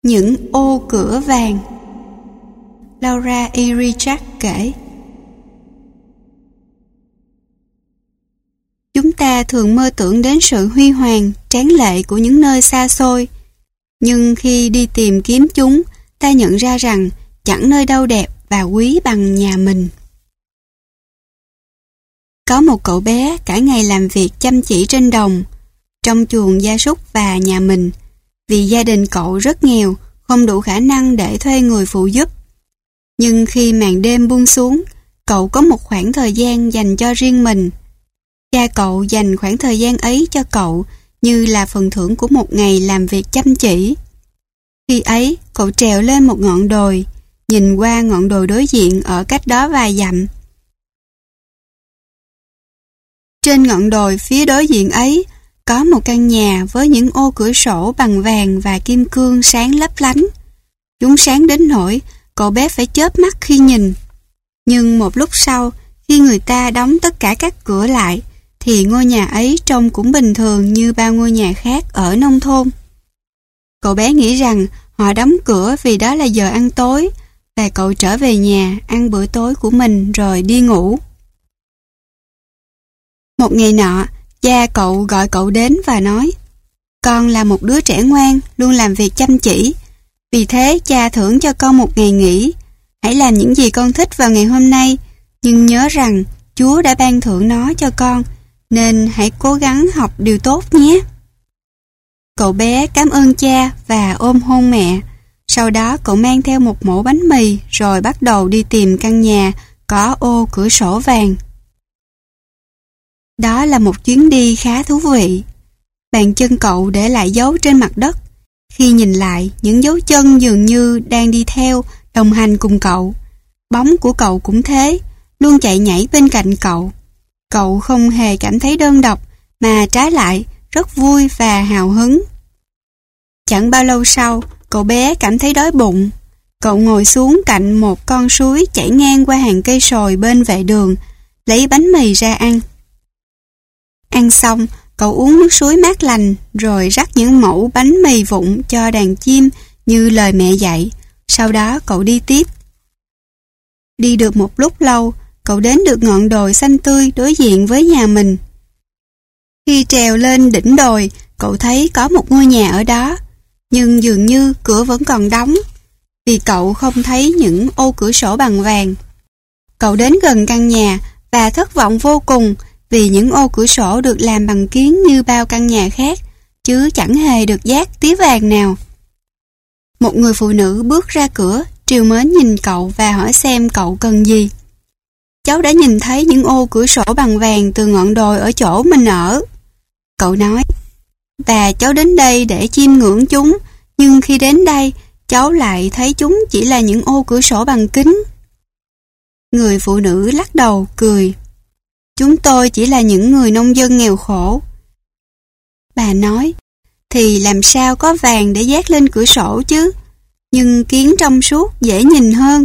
Những ô cửa vàng. Laura E. Richard kể. Chúng ta thường mơ tưởng đến sự huy hoàng, tráng lệ của những nơi xa xôi. Nhưng khi đi tìm kiếm chúng, ta nhận ra rằng chẳng nơi đâu đẹp và quý bằng nhà mình. Có một cậu bé cả ngày làm việc chăm chỉ trên đồng, trong chuồng gia súc và nhà mình, vì gia đình cậu rất nghèo, không đủ khả năng để thuê người phụ giúp. Nhưng khi màn đêm buông xuống, cậu có một khoảng thời gian dành cho riêng mình. Cha cậu dành khoảng thời gian ấy cho cậu như là phần thưởng của một ngày làm việc chăm chỉ. Khi ấy, cậu trèo lên một ngọn đồi, nhìn qua ngọn đồi đối diện ở cách đó vài dặm. Trên ngọn đồi phía đối diện ấy, có một căn nhà với những ô cửa sổ bằng vàng và kim cương sáng lấp lánh. Chúng sáng đến nỗi cậu bé phải chớp mắt khi nhìn. Nhưng một lúc sau, khi người ta đóng tất cả các cửa lại, thì ngôi nhà ấy trông cũng bình thường như bao ngôi nhà khác ở nông thôn. Cậu bé nghĩ rằng họ đóng cửa vì đó là giờ ăn tối, và cậu trở về nhà ăn bữa tối của mình rồi đi ngủ. Một ngày nọ, cha cậu gọi cậu đến và nói: "Con là một đứa trẻ ngoan, luôn làm việc chăm chỉ. Vì thế cha thưởng cho con một ngày nghỉ. Hãy làm những gì con thích vào ngày hôm nay, nhưng nhớ rằng Chúa đã ban thưởng nó cho con, nên hãy cố gắng học điều tốt nhé." Cậu bé cảm ơn cha và ôm hôn mẹ. Sau đó cậu mang theo một mẩu bánh mì rồi bắt đầu đi tìm căn nhà có ô cửa sổ vàng. Đó là một chuyến đi khá thú vị. Bàn chân cậu để lại dấu trên mặt đất. Khi nhìn lại, những dấu chân dường như đang đi theo, đồng hành cùng cậu. Bóng của cậu cũng thế, luôn chạy nhảy bên cạnh cậu. Cậu không hề cảm thấy đơn độc, mà trái lại rất vui và hào hứng. Chẳng bao lâu sau, cậu bé cảm thấy đói bụng. Cậu ngồi xuống cạnh một con suối chảy ngang qua hàng cây sồi bên vệ đường, lấy bánh mì ra ăn. Ăn xong, cậu uống nước suối mát lành, rồi rắc những mẩu bánh mì vụn cho đàn chim như lời mẹ dạy. Sau đó cậu đi tiếp. Đi được một lúc lâu, cậu đến được ngọn đồi xanh tươi đối diện với nhà mình. Khi trèo lên đỉnh đồi, cậu thấy có một ngôi nhà ở đó, nhưng dường như cửa vẫn còn đóng, vì cậu không thấy những ô cửa sổ bằng vàng. Cậu đến gần căn nhà và thất vọng vô cùng, vì những ô cửa sổ được làm bằng kiếng như bao căn nhà khác, chứ chẳng hề được dát tía vàng nào. Một người phụ nữ bước ra cửa, trìu mến nhìn cậu và hỏi xem cậu cần gì. "Cháu đã nhìn thấy những ô cửa sổ bằng vàng từ ngọn đồi ở chỗ mình ở," cậu nói, "và cháu đến đây để chiêm ngưỡng chúng, nhưng khi đến đây, cháu lại thấy chúng chỉ là những ô cửa sổ bằng kính." Người phụ nữ lắc đầu, cười. "Chúng tôi chỉ là những người nông dân nghèo khổ." Bà nói, "Thì làm sao có vàng để dát lên cửa sổ chứ, nhưng kiếng trong suốt dễ nhìn hơn."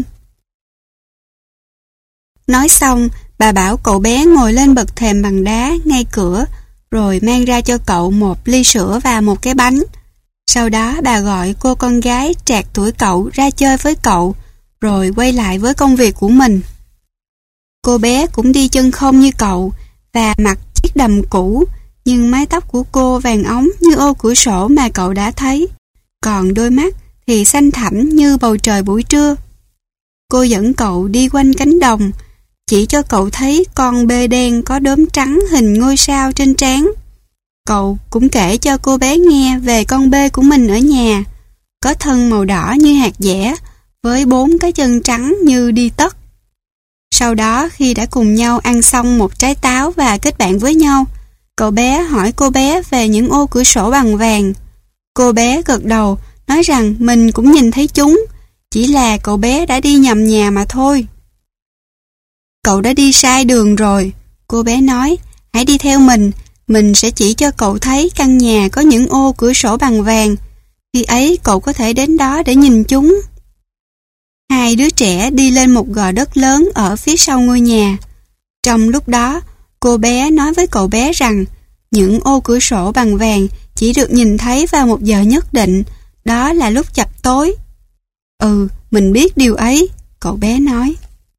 Nói xong, bà bảo cậu bé ngồi lên bậc thềm bằng đá ngay cửa, rồi mang ra cho cậu một ly sữa và một cái bánh. Sau đó bà gọi cô con gái trạc tuổi cậu ra chơi với cậu, rồi quay lại với công việc của mình. Cô bé cũng đi chân không như cậu và mặc chiếc đầm cũ, nhưng mái tóc của cô vàng óng như ô cửa sổ mà cậu đã thấy, còn đôi mắt thì xanh thẳm như bầu trời buổi trưa. Cô dẫn cậu đi quanh cánh đồng, chỉ cho cậu thấy con bê đen có đốm trắng hình ngôi sao trên trán. Cậu cũng kể cho cô bé nghe về con bê của mình ở nhà, có thân màu đỏ như hạt dẻ, với 4 cái chân trắng như đi tất. Sau đó, khi đã cùng nhau ăn xong một trái táo và kết bạn với nhau, cậu bé hỏi cô bé về những ô cửa sổ bằng vàng. Cô bé gật đầu, nói rằng mình cũng nhìn thấy chúng, chỉ là cậu bé đã đi nhầm nhà mà thôi. "Cậu đã đi sai đường rồi," cô bé nói, "hãy đi theo mình sẽ chỉ cho cậu thấy căn nhà có những ô cửa sổ bằng vàng. Khi ấy cậu có thể đến đó để nhìn chúng." Hai đứa trẻ đi lên một gò đất lớn ở phía sau ngôi nhà. Trong lúc đó, cô bé nói với cậu bé rằng những ô cửa sổ bằng vàng chỉ được nhìn thấy vào một giờ nhất định, đó là lúc chập tối. Ừ, mình biết điều ấy, cậu bé nói.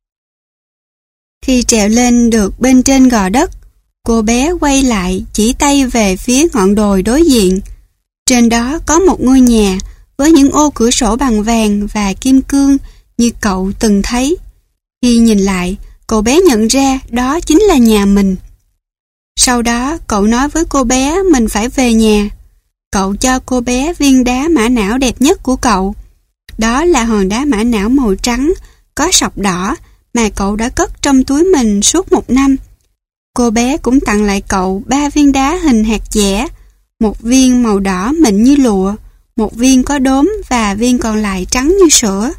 Khi trèo lên được bên trên gò đất, cô bé quay lại chỉ tay về phía ngọn đồi đối diện. Trên đó có một ngôi nhà với những ô cửa sổ bằng vàng và kim cương như cậu từng thấy. Khi nhìn lại, cậu bé nhận ra đó chính là nhà mình. Sau đó, cậu nói với cô bé mình phải về nhà. Cậu cho cô bé viên đá mã não đẹp nhất của cậu. Đó là hòn đá mã não màu trắng, có sọc đỏ mà cậu đã cất trong túi mình suốt 1 năm. Cô bé cũng tặng lại cậu 3 viên đá hình hạt dẻ, một viên màu đỏ mịn như lụa, một viên có đốm và viên còn lại trắng như sữa.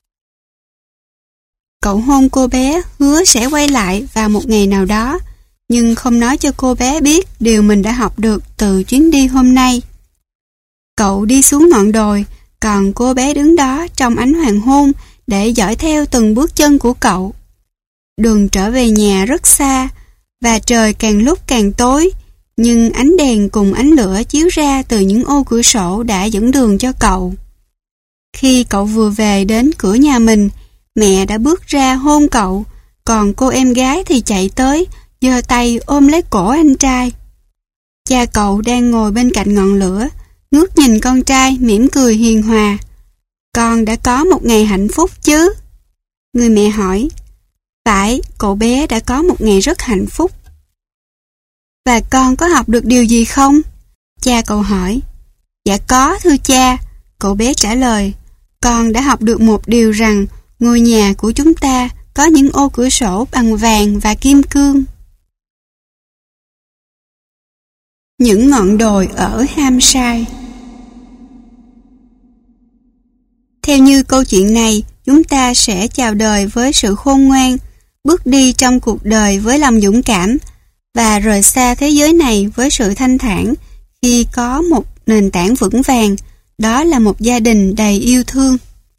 Cậu hôn cô bé, hứa sẽ quay lại vào một ngày nào đó, nhưng không nói cho cô bé biết điều mình đã học được từ chuyến đi hôm nay. Cậu đi xuống ngọn đồi, còn cô bé đứng đó trong ánh hoàng hôn để dõi theo từng bước chân của cậu. Đường trở về nhà rất xa, và trời càng lúc càng tối, nhưng ánh đèn cùng ánh lửa chiếu ra từ những ô cửa sổ đã dẫn đường cho cậu. Khi cậu vừa về đến cửa nhà mình, mẹ đã bước ra hôn cậu, còn cô em gái thì chạy tới, giơ tay ôm lấy cổ anh trai. Cha cậu đang ngồi bên cạnh ngọn lửa, ngước nhìn con trai mỉm cười hiền hòa. Con đã có một ngày hạnh phúc chứ? Người mẹ hỏi. Phải, cậu bé đã có một ngày rất hạnh phúc. Và con có học được điều gì không? Cha cậu hỏi. Dạ có, thưa cha, cậu bé trả lời. Con đã học được một điều rằng ngôi nhà của chúng ta có những ô cửa sổ bằng vàng và kim cương. Những ngọn đồi ở Hampshire. Theo như câu chuyện này, chúng ta sẽ chào đời với sự khôn ngoan, bước đi trong cuộc đời với lòng dũng cảm và rời xa thế giới này với sự thanh thản khi có một nền tảng vững vàng, đó là một gia đình đầy yêu thương.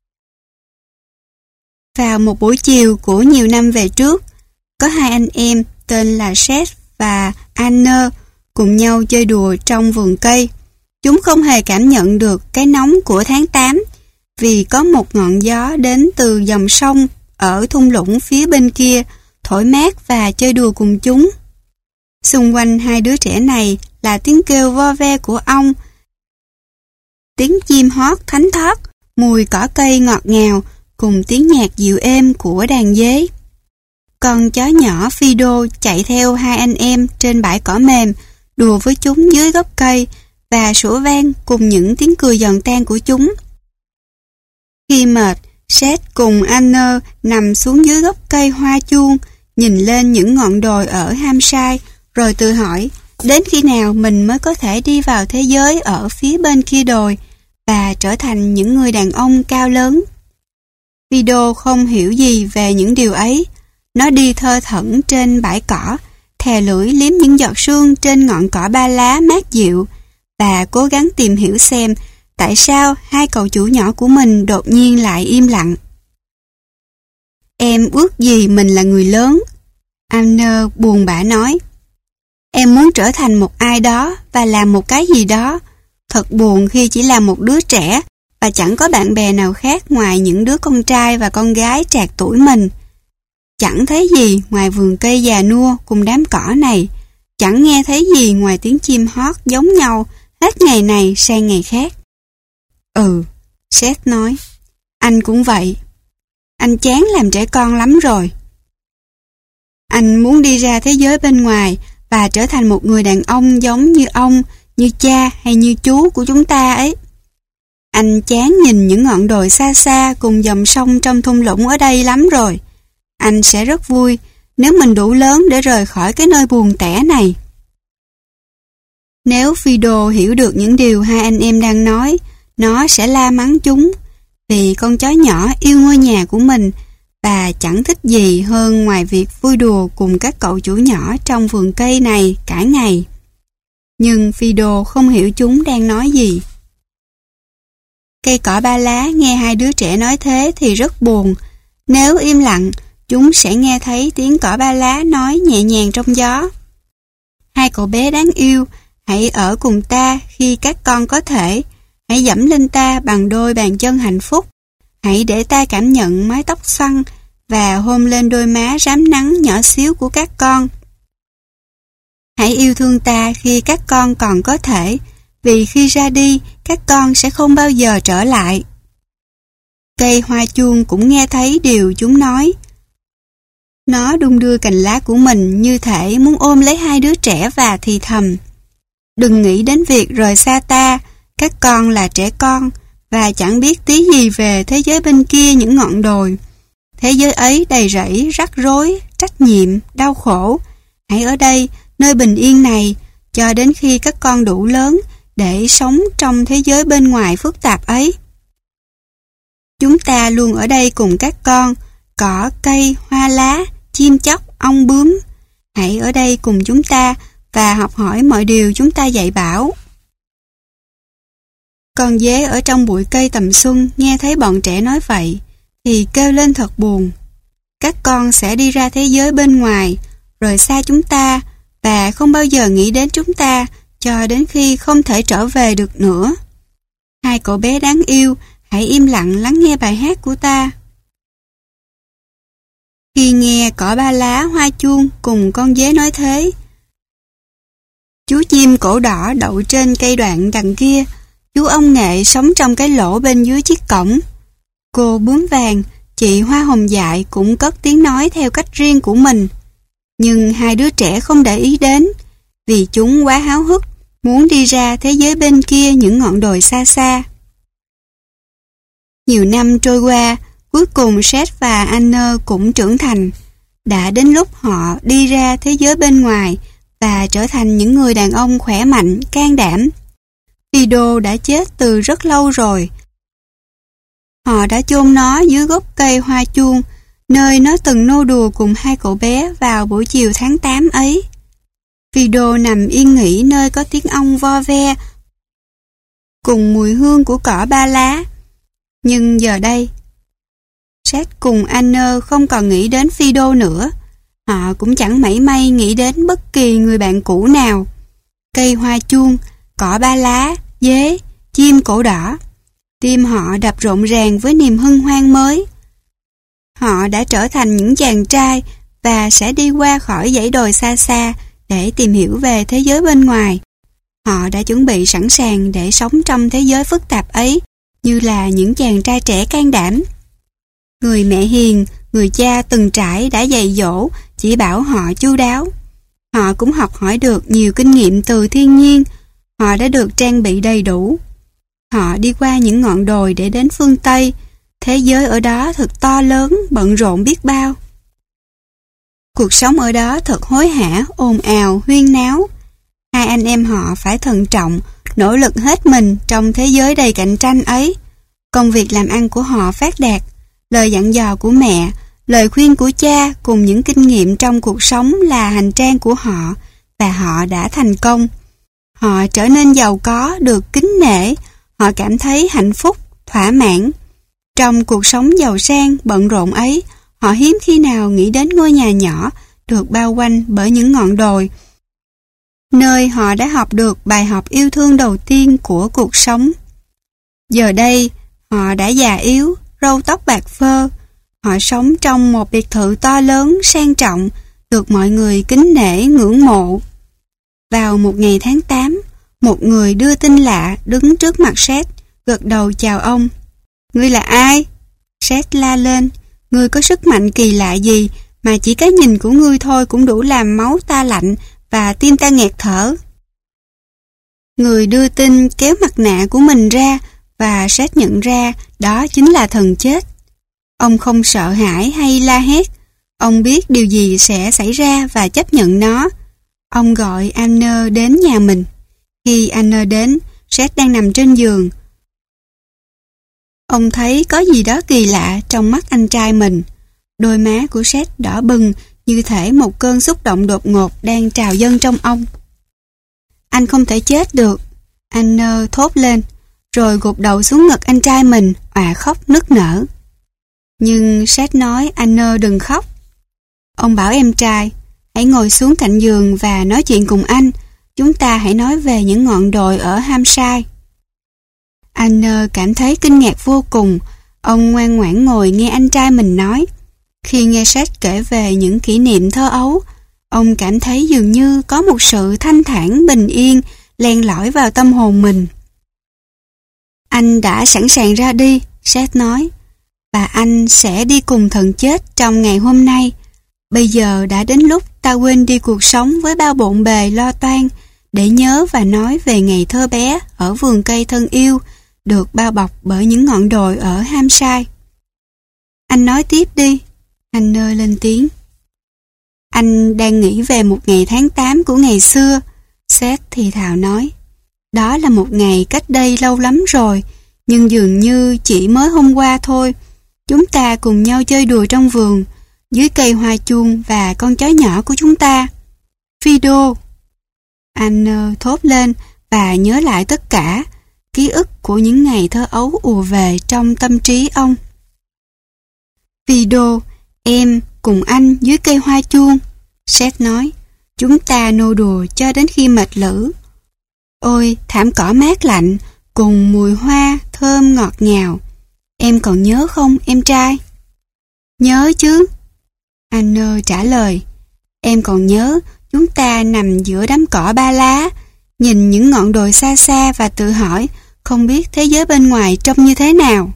Vào một buổi chiều của nhiều năm về trước, có 2 anh em tên là Seth và Anne cùng nhau chơi đùa trong vườn cây. Chúng không hề cảm nhận được cái nóng của tháng 8 vì có một ngọn gió đến từ dòng sông ở thung lũng phía bên kia thổi mát và chơi đùa cùng chúng. Xung quanh 2 đứa trẻ này là tiếng kêu vo ve của ong, tiếng chim hót thánh thót, mùi cỏ cây ngọt ngào cùng tiếng nhạc dịu êm của đàn dế. Con chó nhỏ Fido chạy theo 2 anh em trên bãi cỏ mềm, đùa với chúng dưới gốc cây và sủa vang cùng những tiếng cười giòn tan của chúng. Khi mệt, Seth cùng Anne nằm xuống dưới gốc cây hoa chuông, nhìn lên những ngọn đồi ở Hampshire, rồi tự hỏi đến khi nào mình mới có thể đi vào thế giới ở phía bên kia đồi và trở thành những người đàn ông cao lớn. Fido không hiểu gì về những điều ấy. Nó đi thơ thẩn trên bãi cỏ, thè lưỡi liếm những giọt sương trên ngọn cỏ ba lá mát dịu và cố gắng tìm hiểu xem tại sao 2 cậu chủ nhỏ của mình đột nhiên lại im lặng. Em ước gì mình là người lớn, Anne buồn bã nói. Em muốn trở thành một ai đó và làm một cái gì đó. Thật buồn khi chỉ là một đứa trẻ và chẳng có bạn bè nào khác ngoài những đứa con trai và con gái trạc tuổi mình. Chẳng thấy gì ngoài vườn cây già nua cùng đám cỏ này. Chẳng nghe thấy gì ngoài tiếng chim hót giống nhau hết ngày này sang ngày khác. Ừ, Seth nói. Anh cũng vậy. Anh chán làm trẻ con lắm rồi. Anh muốn đi ra thế giới bên ngoài và trở thành một người đàn ông giống như ông, như cha hay như chú của chúng ta ấy. Anh chán nhìn những ngọn đồi xa xa cùng dòng sông trong thung lũng ở đây lắm rồi. Anh sẽ rất vui nếu mình đủ lớn để rời khỏi cái nơi buồn tẻ này. Nếu Fido hiểu được những điều 2 anh em đang nói, nó sẽ la mắng chúng vì con chó nhỏ yêu ngôi nhà của mình và chẳng thích gì hơn ngoài việc vui đùa cùng các cậu chủ nhỏ trong vườn cây này cả ngày. Nhưng Fido không hiểu chúng đang nói gì. Cây cỏ ba lá nghe 2 đứa trẻ nói thế thì rất buồn. Nếu im lặng, chúng sẽ nghe thấy tiếng cỏ ba lá nói nhẹ nhàng trong gió. 2 cậu bé đáng yêu, hãy ở cùng ta khi các con có thể, Hãy dẫm lên ta bằng đôi bàn chân hạnh phúc. Hãy để ta cảm nhận mái tóc xoăn và hôn lên đôi má rám nắng nhỏ xíu của các con. Hãy yêu thương ta khi các con còn có thể, vì khi ra đi, các con sẽ không bao giờ trở lại. Cây hoa chuông cũng nghe thấy điều chúng nói. Nó đung đưa cành lá của mình như thể muốn ôm lấy hai đứa trẻ và thì thầm. Đừng nghĩ đến việc rời xa ta, các con là trẻ con và chẳng biết tí gì về thế giới bên kia những ngọn đồi. Thế giới ấy đầy rẫy, rắc rối, trách nhiệm, đau khổ. Hãy ở đây, nơi bình yên này, cho đến khi các con đủ lớn để sống trong thế giới bên ngoài phức tạp ấy. Chúng ta luôn ở đây cùng các con, cỏ, cây, hoa lá, chim chóc, ong bướm. Hãy ở đây cùng chúng ta và học hỏi mọi điều chúng ta dạy bảo. Con dế ở trong bụi cây tầm xuân nghe thấy bọn trẻ nói vậy thì kêu lên thật buồn. Các con sẽ đi ra thế giới bên ngoài, rời xa chúng ta và không bao giờ nghĩ đến chúng ta cho đến khi không thể trở về được nữa. Hai cậu bé đáng yêu, hãy im lặng lắng nghe bài hát của ta. Khi nghe cỏ ba lá, hoa chuông cùng con dế nói thế, chú chim cổ đỏ đậu trên cây đoạn đằng kia, chú ong nghệ sống trong cái lỗ bên dưới chiếc cổng. Cô bướm vàng, chị hoa hồng dại cũng cất tiếng nói theo cách riêng của mình. Nhưng hai đứa trẻ không để ý đến, vì chúng quá háo hức, muốn đi ra thế giới bên kia những ngọn đồi xa xa. Nhiều năm trôi qua, cuối cùng Seth và Anne cũng trưởng thành. Đã đến lúc họ đi ra thế giới bên ngoài và trở thành những người đàn ông khỏe mạnh, can đảm. Fido đã chết từ rất lâu rồi. Họ đã chôn nó dưới gốc cây hoa chuông, nơi nó từng nô đùa cùng hai cậu bé vào buổi chiều tháng 8 ấy. Fido nằm yên nghỉ nơi có tiếng ong vo ve cùng mùi hương của cỏ ba lá. Nhưng giờ đây, Seth cùng Anne không còn nghĩ đến Fido nữa. Họ cũng chẳng mảy may nghĩ đến bất kỳ người bạn cũ nào. Cây hoa chuông, cỏ ba lá, dế, chim cổ đỏ. Tim họ đập rộn ràng với niềm hân hoan mới. Họ đã trở thành những chàng trai và sẽ đi qua khỏi dãy đồi xa xa để tìm hiểu về thế giới bên ngoài. Họ đã chuẩn bị sẵn sàng để sống trong thế giới phức tạp ấy như là những chàng trai trẻ can đảm. Người mẹ hiền, người cha từng trải đã dạy dỗ, chỉ bảo họ chu đáo. Họ cũng học hỏi được nhiều kinh nghiệm từ thiên nhiên. Họ đã được trang bị đầy đủ. Họ đi qua những ngọn đồi để đến phương Tây. Thế giới ở đó thật to lớn, bận rộn biết bao. Cuộc sống ở đó thật hối hả, ồn ào, huyên náo. Hai anh em họ phải thận trọng, nỗ lực hết mình trong thế giới đầy cạnh tranh ấy. Công việc làm ăn của họ phát đạt, lời dặn dò của mẹ, lời khuyên của cha cùng những kinh nghiệm trong cuộc sống là hành trang của họ, và họ đã thành công. Họ trở nên giàu có, được kính nể, họ cảm thấy hạnh phúc, thỏa mãn. Trong cuộc sống giàu sang, bận rộn ấy, họ hiếm khi nào nghĩ đến ngôi nhà nhỏ được bao quanh bởi những ngọn đồi, nơi họ đã học được bài học yêu thương đầu tiên của cuộc sống. Giờ đây, họ đã già yếu, râu tóc bạc phơ. Họ sống trong một biệt thự to lớn, sang trọng, được mọi người kính nể, ngưỡng mộ. Vào một ngày tháng 8, một người đưa tin lạ đứng trước mặt Seth, gật đầu chào ông. Ngươi là ai? Seth la lên. Ngươi có sức mạnh kỳ lạ gì mà chỉ cái nhìn của ngươi thôi cũng đủ làm máu ta lạnh và tim ta nghẹt thở. Người đưa tin kéo mặt nạ của mình ra và Seth nhận ra đó chính là thần chết. Ông không sợ hãi hay la hét. Ông biết điều gì sẽ xảy ra và chấp nhận nó. Ông gọi Anne đến nhà mình. Khi Anne đến, Seth đang nằm trên giường. Ông thấy có gì đó kỳ lạ trong mắt anh trai mình. Đôi má của Seth đỏ bừng như thể một cơn xúc động đột ngột đang trào dâng trong ông. Anh không thể chết được, Anne thốt lên, rồi gục đầu xuống ngực anh trai mình, òa khóc nức nở. Nhưng Seth nói Anne đừng khóc. Ông bảo em trai, hãy ngồi xuống cạnh giường và nói chuyện cùng anh. Chúng ta hãy nói về những ngọn đồi ở Hampshire. Anna cảm thấy kinh ngạc vô cùng. Ông ngoan ngoãn ngồi nghe anh trai mình nói. Khi nghe Seth kể về những kỷ niệm thơ ấu, ông cảm thấy dường như có một sự thanh thản bình yên len lỏi vào tâm hồn mình. Anh đã sẵn sàng ra đi, Seth nói, và anh sẽ đi cùng thần chết trong ngày hôm nay. Bây giờ đã đến lúc ta quên đi cuộc sống với bao bộn bề lo toan để nhớ và nói về ngày thơ bé ở vườn cây thân yêu được bao bọc bởi những ngọn đồi ở Hampshire. Anh nói tiếp đi, Anna lên tiếng. Anh đang nghĩ về một ngày tháng 8 của ngày xưa, Seth thì thào nói. Đó là một ngày cách đây lâu lắm rồi, nhưng dường như chỉ mới hôm qua thôi. Chúng ta cùng nhau chơi đùa trong vườn, dưới cây hoa chuông và con chó nhỏ của chúng ta. Fido! Anna thốt lên và nhớ lại tất cả. Ký ức của những ngày thơ ấu ùa về trong tâm trí ông. Fido, em cùng anh dưới cây hoa chuông, Seth nói. Chúng ta nô đùa cho đến khi mệt lử. Ôi, thảm cỏ mát lạnh, cùng mùi hoa thơm ngọt ngào. Em còn nhớ không, em trai? Nhớ chứ, Anna trả lời. Em còn nhớ chúng ta nằm giữa đám cỏ ba lá, nhìn những ngọn đồi xa xa và tự hỏi không biết thế giới bên ngoài trông như thế nào.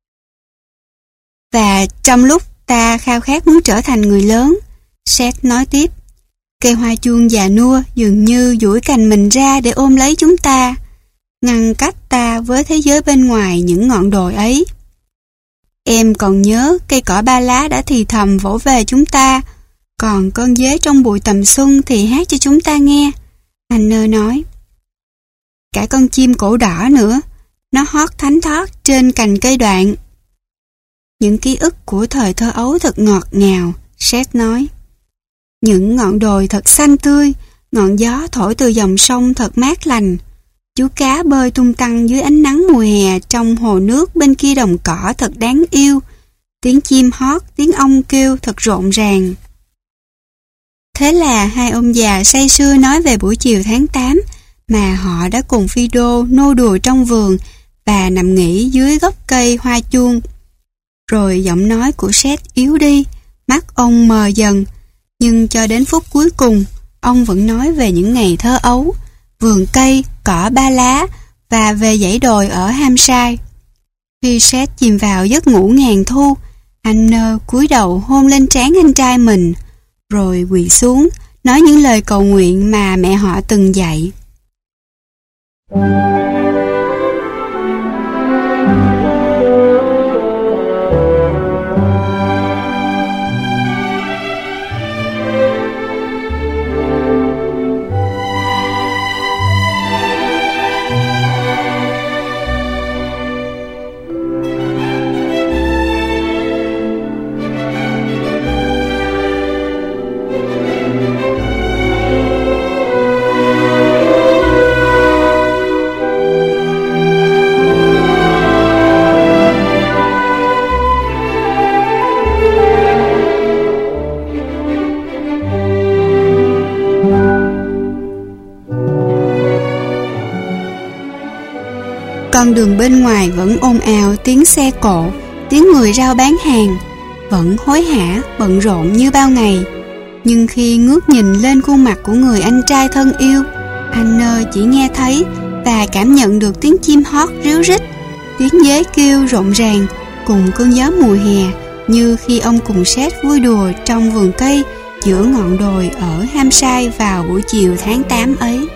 Và trong lúc ta khao khát muốn trở thành người lớn, Seth nói tiếp, cây hoa chuông già nua dường như duỗi cành mình ra để ôm lấy chúng ta, ngăn cách ta với thế giới bên ngoài những ngọn đồi ấy. Em còn nhớ cây cỏ ba lá đã thì thầm vỗ về chúng ta, còn con dế trong bụi tầm xuân thì hát cho chúng ta nghe, Anna nói. Cả con chim cổ đỏ nữa, nó hót thánh thót trên cành cây đoạn. Những ký ức của thời thơ ấu thật ngọt ngào, Seth nói. Những ngọn đồi thật xanh tươi, ngọn gió thổi từ dòng sông thật mát lành. Chú cá bơi tung tăng dưới ánh nắng mùa hè trong hồ nước bên kia đồng cỏ thật đáng yêu. Tiếng chim hót, tiếng ong kêu thật rộn ràng. Thế là hai ông già say sưa nói về buổi chiều tháng 8 mà họ đã cùng Fido nô đùa trong vườn và nằm nghỉ dưới gốc cây hoa chuông. Rồi giọng nói của Seth yếu đi, mắt ông mờ dần, nhưng cho đến phút cuối cùng, ông vẫn nói về những ngày thơ ấu, vườn cây, cỏ ba lá và về dãy đồi ở Hampshire. Khi Seth chìm vào giấc ngủ ngàn thu, Anna cúi đầu hôn lên trán anh trai mình, rồi quỳ xuống nói những lời cầu nguyện mà mẹ họ từng dạy. Con đường bên ngoài vẫn ồn ào tiếng xe cộ, tiếng người rao bán hàng, vẫn hối hả, bận rộn như bao ngày. Nhưng khi ngước nhìn lên khuôn mặt của người anh trai thân yêu, Anna chỉ nghe thấy và cảm nhận được tiếng chim hót ríu rít, tiếng dế kêu rộn ràng cùng cơn gió mùa hè, như khi ông cùng Seth vui đùa trong vườn cây giữa ngọn đồi ở Hampshire vào buổi chiều tháng 8 ấy.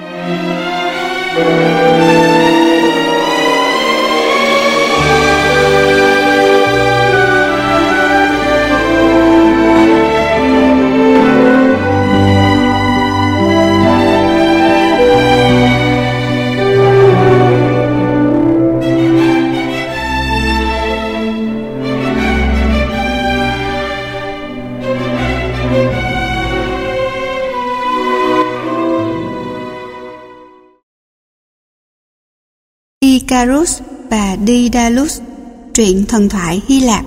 Icarus và Daedalus, truyện thần thoại Hy Lạp.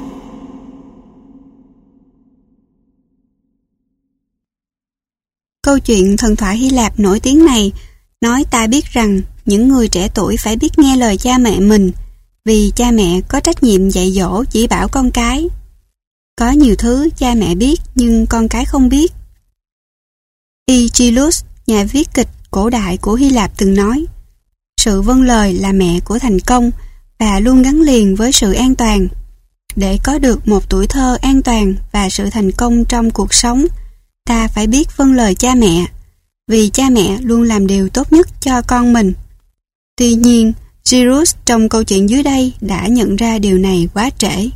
Câu chuyện thần thoại Hy Lạp nổi tiếng này nói ta biết rằng những người trẻ tuổi phải biết nghe lời cha mẹ mình, vì cha mẹ có trách nhiệm dạy dỗ chỉ bảo con cái. Có nhiều thứ cha mẹ biết nhưng con cái không biết. Aeschylus, nhà viết kịch cổ đại của Hy Lạp từng nói, sự vâng lời là mẹ của thành công và luôn gắn liền với sự an toàn. Để có được một tuổi thơ an toàn và sự thành công trong cuộc sống, ta phải biết vâng lời cha mẹ, vì cha mẹ luôn làm điều tốt nhất cho con mình. Tuy nhiên, Gyrus trong câu chuyện dưới đây đã nhận ra điều này quá trễ.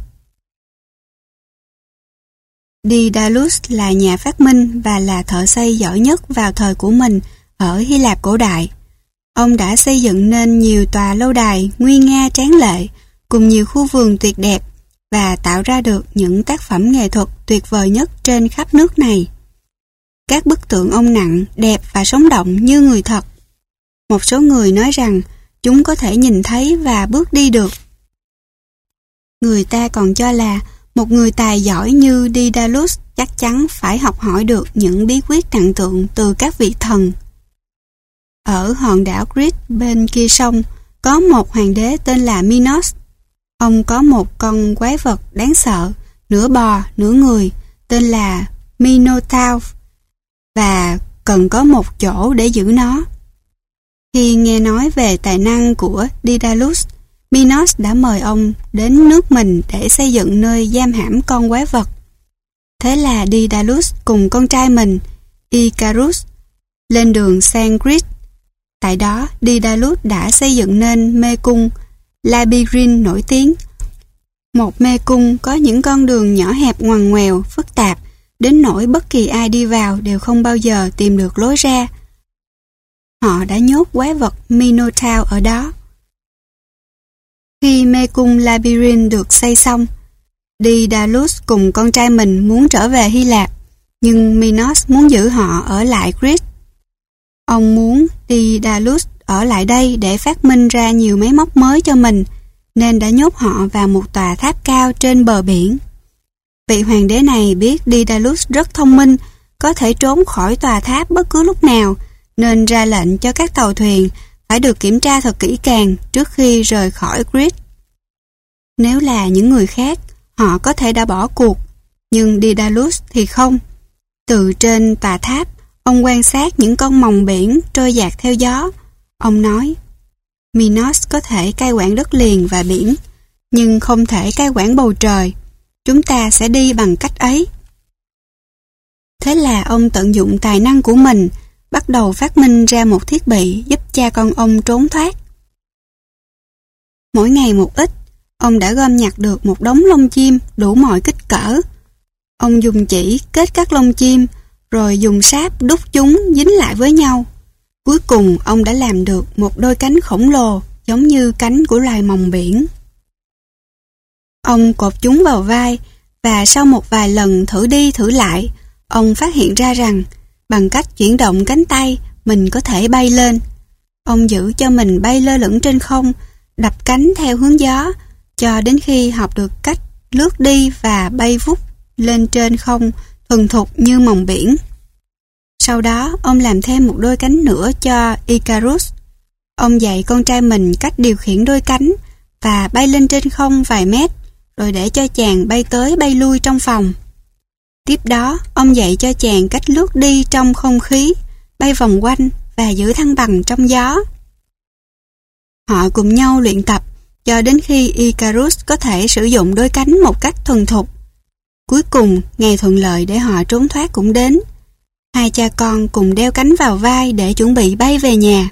Daedalus là nhà phát minh và là thợ xây giỏi nhất vào thời của mình ở Hy Lạp cổ đại. Ông đã xây dựng nên nhiều tòa lâu đài nguy nga tráng lệ cùng nhiều khu vườn tuyệt đẹp và tạo ra được những tác phẩm nghệ thuật tuyệt vời nhất trên khắp nước này. Các bức tượng ông nặng, đẹp và sống động như người thật. Một số người nói rằng chúng có thể nhìn thấy và bước đi được. Người ta còn cho là một người tài giỏi như Daedalus chắc chắn phải học hỏi được những bí quyết tặng tượng từ các vị thần. Ở hòn đảo Crete bên kia sông có một hoàng đế tên là Minos. Ông có một con quái vật đáng sợ, nửa bò, nửa người, tên là Minotaur và cần có một chỗ để giữ nó. Khi nghe nói về tài năng của Daedalus, Minos đã mời ông đến nước mình để xây dựng nơi giam hãm con quái vật. Thế là Daedalus cùng con trai mình, Icarus, lên đường sang Crete. Tại đó, Daedalus đã xây dựng nên mê cung Labyrinth nổi tiếng. Một mê cung có những con đường nhỏ hẹp ngoằn ngoèo, phức tạp, đến nỗi bất kỳ ai đi vào đều không bao giờ tìm được lối ra. Họ đã nhốt quái vật Minotaur ở đó. Khi mê cung Labyrinth được xây xong, Daedalus cùng con trai mình muốn trở về Hy Lạp, nhưng Minos muốn giữ họ ở lại Crete. Ông muốn Daedalus ở lại đây để phát minh ra nhiều máy móc mới cho mình, nên đã nhốt họ vào một tòa tháp cao trên bờ biển. Vị hoàng đế này biết Daedalus rất thông minh, có thể trốn khỏi tòa tháp bất cứ lúc nào, nên ra lệnh cho các tàu thuyền phải được kiểm tra thật kỹ càng trước khi rời khỏi Crete. Nếu là những người khác, họ có thể đã bỏ cuộc, nhưng Daedalus thì không. Từ trên tòa tháp, ông quan sát những con mòng biển trôi dạt theo gió. Ông nói, Minos có thể cai quản đất liền và biển, nhưng không thể cai quản bầu trời. Chúng ta sẽ đi bằng cách ấy. Thế là ông tận dụng tài năng của mình, bắt đầu phát minh ra một thiết bị giúp cha con ông trốn thoát. Mỗi ngày một ít, ông đã gom nhặt được một đống lông chim đủ mọi kích cỡ. Ông dùng chỉ kết các lông chim, rồi dùng sáp đúc chúng dính lại với nhau. Cuối cùng ông đã làm được một đôi cánh khổng lồ giống như cánh của loài mòng biển. Ông cột chúng vào vai và sau một vài lần thử đi thử lại, ông phát hiện ra rằng bằng cách chuyển động cánh tay mình có thể bay lên. Ông giữ cho mình bay lơ lửng trên không, đập cánh theo hướng gió cho đến khi học được cách lướt đi và bay vút lên trên không thuần thục như mòng biển. Sau đó, ông làm thêm một đôi cánh nữa cho Icarus. Ông dạy con trai mình cách điều khiển đôi cánh và bay lên trên không vài mét, rồi để cho chàng bay tới bay lui trong phòng. Tiếp đó, ông dạy cho chàng cách lướt đi trong không khí, bay vòng quanh và giữ thăng bằng trong gió. Họ cùng nhau luyện tập cho đến khi Icarus có thể sử dụng đôi cánh một cách thuần thục. Cuối cùng, ngày thuận lợi để họ trốn thoát cũng đến. Hai cha con cùng đeo cánh vào vai để chuẩn bị bay về nhà.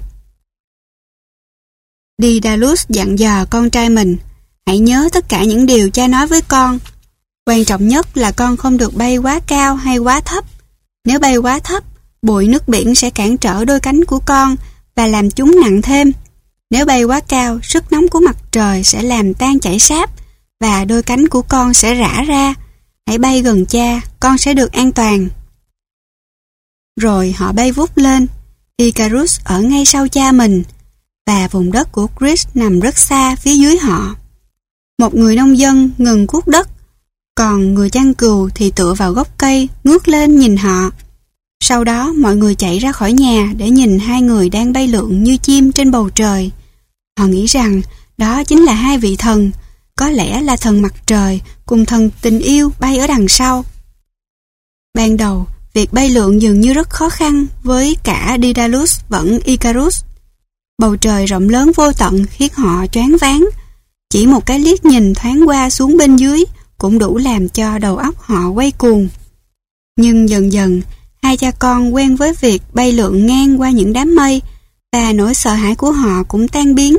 Daedalus dặn dò con trai mình, hãy nhớ tất cả những điều cha nói với con. Quan trọng nhất là con không được bay quá cao hay quá thấp. Nếu bay quá thấp, bụi nước biển sẽ cản trở đôi cánh của con và làm chúng nặng thêm. Nếu bay quá cao, sức nóng của mặt trời sẽ làm tan chảy sáp và đôi cánh của con sẽ rã ra. Hãy bay gần cha, con sẽ được an toàn. Rồi họ bay vút lên. Icarus ở ngay sau cha mình và vùng đất của Crete nằm rất xa phía dưới họ. Một người nông dân ngừng cuốc đất, còn người chăn cừu thì tựa vào gốc cây ngước lên nhìn họ. Sau đó mọi người chạy ra khỏi nhà để nhìn hai người đang bay lượn như chim trên bầu trời. Họ nghĩ rằng đó chính là hai vị thần, có lẽ là thần mặt trời cùng thần tình yêu bay ở đằng sau. Ban đầu, việc bay lượn dường như rất khó khăn với cả Daedalus lẫn Icarus. Bầu trời rộng lớn vô tận khiến họ choáng váng. Chỉ một cái liếc nhìn thoáng qua xuống bên dưới cũng đủ làm cho đầu óc họ quay cuồng. Nhưng dần dần, hai cha con quen với việc bay lượn ngang qua những đám mây và nỗi sợ hãi của họ cũng tan biến.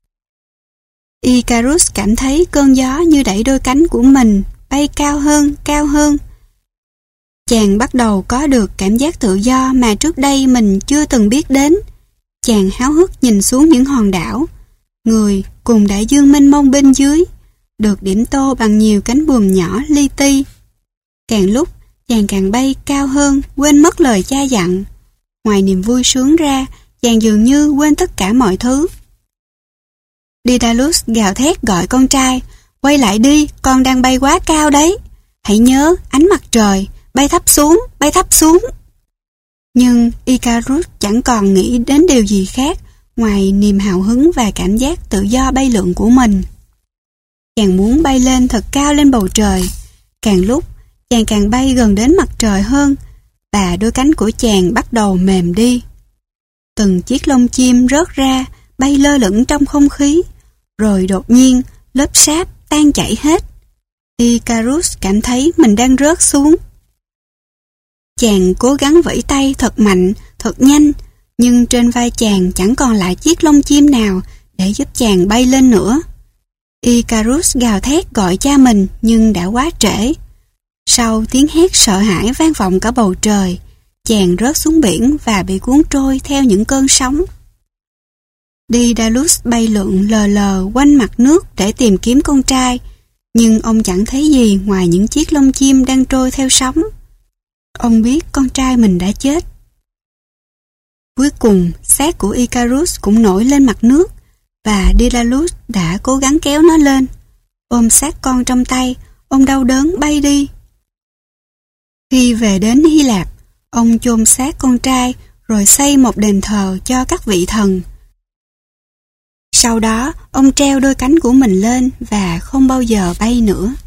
Icarus cảm thấy cơn gió như đẩy đôi cánh của mình bay cao hơn, cao hơn. Chàng bắt đầu có được cảm giác tự do mà trước đây mình chưa từng biết đến. Chàng háo hức nhìn xuống những hòn đảo, người cùng đại dương mênh mông bên dưới, được điểm tô bằng nhiều cánh buồm nhỏ li ti. Càng lúc, chàng càng bay cao hơn, quên mất lời cha dặn. Ngoài niềm vui sướng ra, chàng dường như quên tất cả mọi thứ. Daedalus gào thét gọi con trai, quay lại đi, con đang bay quá cao đấy. Hãy nhớ, ánh mặt trời, bay thấp xuống, bay thấp xuống. Nhưng Icarus chẳng còn nghĩ đến điều gì khác ngoài niềm hào hứng và cảm giác tự do bay lượn của mình. Chàng muốn bay lên thật cao lên bầu trời. Càng lúc, chàng càng bay gần đến mặt trời hơn và đôi cánh của chàng bắt đầu mềm đi. Từng chiếc lông chim rớt ra, bay lơ lửng trong không khí, rồi đột nhiên lớp sáp tan chảy hết. Icarus cảm thấy mình đang rớt xuống. Chàng cố gắng vẫy tay thật mạnh, thật nhanh, nhưng trên vai chàng chẳng còn lại chiếc lông chim nào để giúp chàng bay lên nữa. Icarus gào thét gọi cha mình nhưng đã quá trễ. Sau tiếng hét sợ hãi vang vọng cả bầu trời, chàng rớt xuống biển và bị cuốn trôi theo những cơn sóng. Daedalus bay lượn lờ lờ quanh mặt nước để tìm kiếm con trai, nhưng ông chẳng thấy gì ngoài những chiếc lông chim đang trôi theo sóng. Ông biết con trai mình đã chết. Cuối cùng, xác của Icarus cũng nổi lên mặt nước và Daedalus đã cố gắng kéo nó lên. Ôm xác con trong tay, ông đau đớn bay đi. Khi về đến Hy Lạp, ông chôn xác con trai rồi xây một đền thờ cho các vị thần. Sau đó, ông treo đôi cánh của mình lên và không bao giờ bay nữa.